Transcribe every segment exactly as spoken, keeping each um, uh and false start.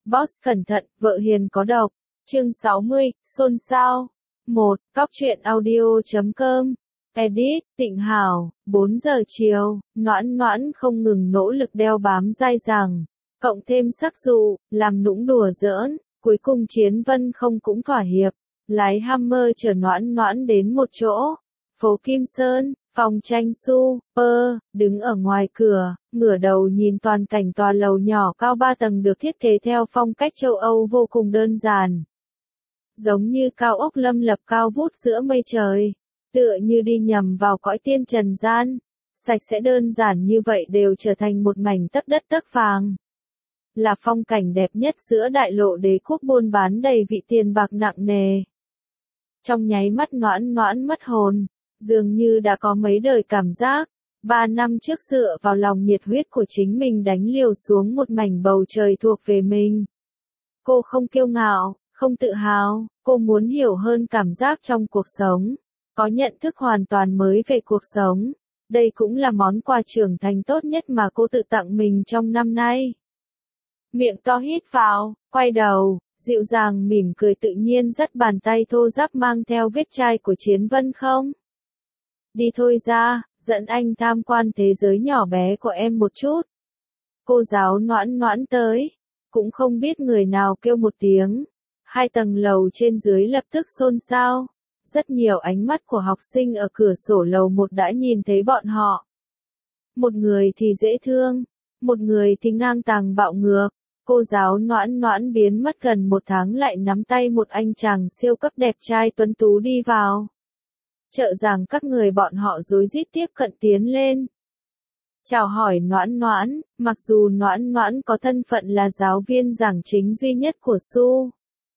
Boss cẩn thận, vợ hiền có độc. Chương sáu mươi, xôn xao. một. Cóc truyện audio chấm com. Edit, Tịnh Hảo, bốn giờ chiều, Noãn Noãn không ngừng nỗ lực đeo bám dai dẳng, cộng thêm sắc dụ, làm nũng đùa giỡn, cuối cùng Chiến Vân không cũng thỏa hiệp, lái Hammer chở Noãn Noãn đến một chỗ, phố Kim Sơn, phòng tranh Super, đứng ở ngoài cửa, ngửa đầu nhìn toàn cảnh tòa lầu nhỏ cao ba tầng được thiết kế theo phong cách châu Âu vô cùng đơn giản. Giống như cao ốc lâm lập cao vút giữa mây trời, tựa như đi nhầm vào cõi tiên trần gian, sạch sẽ đơn giản như vậy đều trở thành một mảnh tấc đất tấc vàng. Là phong cảnh đẹp nhất giữa đại lộ đế quốc buôn bán đầy vị tiền bạc nặng nề. Trong nháy mắt Noãn Noãn mất hồn, dường như đã có mấy đời cảm giác, ba năm trước dựa vào lòng nhiệt huyết của chính mình đánh liều xuống một mảnh bầu trời thuộc về mình. Cô không kiêu ngạo, không tự hào, cô muốn hiểu hơn cảm giác trong cuộc sống, có nhận thức hoàn toàn mới về cuộc sống. Đây cũng là món quà trưởng thành tốt nhất mà cô tự tặng mình trong năm nay. Miệng to hít vào, quay đầu, dịu dàng mỉm cười tự nhiên dắt bàn tay thô ráp mang theo vết chai của Chiến Vân không. Đi thôi ra, dẫn anh tham quan thế giới nhỏ bé của em một chút. Cô giáo Noãn Noãn tới, cũng không biết người nào kêu một tiếng. Hai tầng lầu trên dưới lập tức xôn xao. Rất nhiều ánh mắt của học sinh ở cửa sổ lầu một đã nhìn thấy bọn họ. Một người thì dễ thương, một người thì ngang tàng bạo ngược. Cô giáo Noãn Noãn biến mất gần một tháng lại nắm tay một anh chàng siêu cấp đẹp trai tuấn tú đi vào. Trợ giảng các người bọn họ rối rít tiếp cận tiến lên. Chào hỏi Noãn Noãn, mặc dù Noãn Noãn có thân phận là giáo viên giảng chính duy nhất của Su.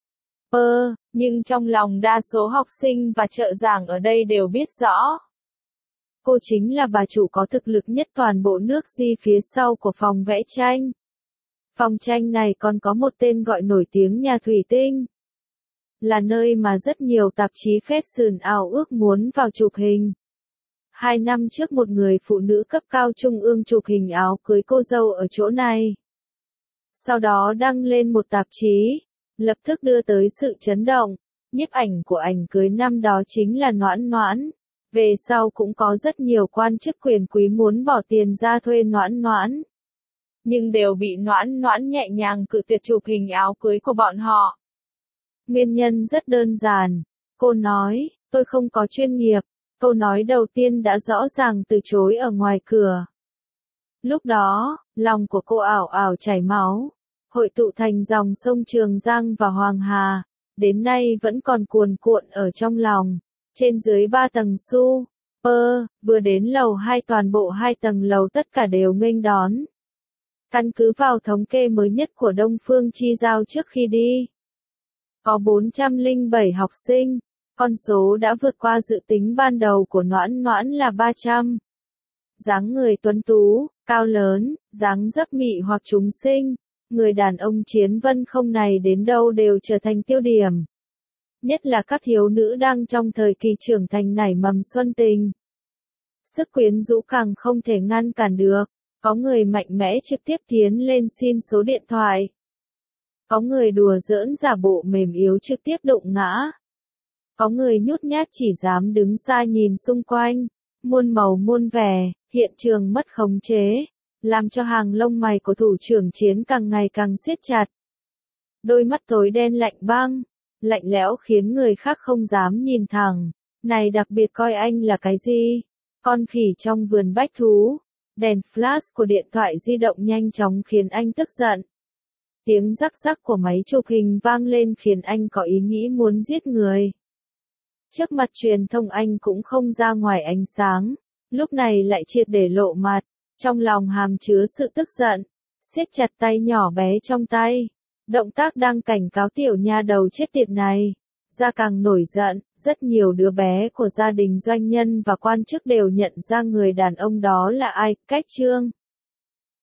Ơ, nhưng trong lòng đa số học sinh và trợ giảng ở đây đều biết rõ. Cô chính là bà chủ có thực lực nhất toàn bộ nước Di phía sau của phòng vẽ tranh. Phòng tranh này còn có một tên gọi nổi tiếng nhà thủy tinh. Là nơi mà rất nhiều tạp chí fashion ao ước muốn vào chụp hình. Hai năm trước một người phụ nữ cấp cao trung ương chụp hình áo cưới cô dâu ở chỗ này. Sau đó đăng lên một tạp chí, lập tức đưa tới sự chấn động. Nhiếp ảnh của ảnh cưới năm đó chính là Noãn Noãn. Về sau cũng có rất nhiều quan chức quyền quý muốn bỏ tiền ra thuê Noãn Noãn. Nhưng đều bị Noãn Noãn nhẹ nhàng cự tuyệt chụp hình áo cưới của bọn họ. Nguyên nhân rất đơn giản. Cô nói, tôi không có chuyên nghiệp. Câu nói đầu tiên đã rõ ràng từ chối ở ngoài cửa. Lúc đó, lòng của cô ảo ảo chảy máu. Hội tụ thành dòng sông Trường Giang và Hoàng Hà. Đến nay vẫn còn cuồn cuộn ở trong lòng. Trên dưới ba tầng Super, vừa đến lầu hai toàn bộ hai tầng lầu tất cả đều nghênh đón. Căn cứ vào thống kê mới nhất của Đông Phương Chi Giao trước khi đi. Có bốn trăm lẻ bảy học sinh, con số đã vượt qua dự tính ban đầu của Noãn Noãn là ba trăm. Dáng người tuấn tú, cao lớn, dáng dấp mị hoặc trúng sinh, người đàn ông Chiến Vân không này đến đâu đều trở thành tiêu điểm. Nhất là các thiếu nữ đang trong thời kỳ trưởng thành nảy mầm xuân tình. Sức quyến rũ càng không thể ngăn cản được. Có người mạnh mẽ trực tiếp tiến lên xin số điện thoại. Có người đùa giỡn giả bộ mềm yếu trực tiếp đụng ngã. Có người nhút nhát chỉ dám đứng xa nhìn xung quanh. Muôn màu muôn vẻ, hiện trường mất khống chế. Làm cho hàng lông mày của thủ trưởng Chiến càng ngày càng siết chặt. Đôi mắt tối đen lạnh băng, lạnh lẽo khiến người khác không dám nhìn thẳng. Này đặc biệt coi anh là cái gì? Con khỉ trong vườn bách thú. Đèn flash của điện thoại di động nhanh chóng khiến anh tức giận. Tiếng rắc rắc của máy chụp hình vang lên khiến anh có ý nghĩ muốn giết người. Trước mặt truyền thông anh cũng không ra ngoài ánh sáng, lúc này lại triệt để lộ mặt, trong lòng hàm chứa sự tức giận, siết chặt tay nhỏ bé trong tay. Động tác đang cảnh cáo tiểu nha đầu chết tiệt này. Ra càng nổi giận, rất nhiều đứa bé của gia đình doanh nhân và quan chức đều nhận ra người đàn ông đó là ai. Cách Trương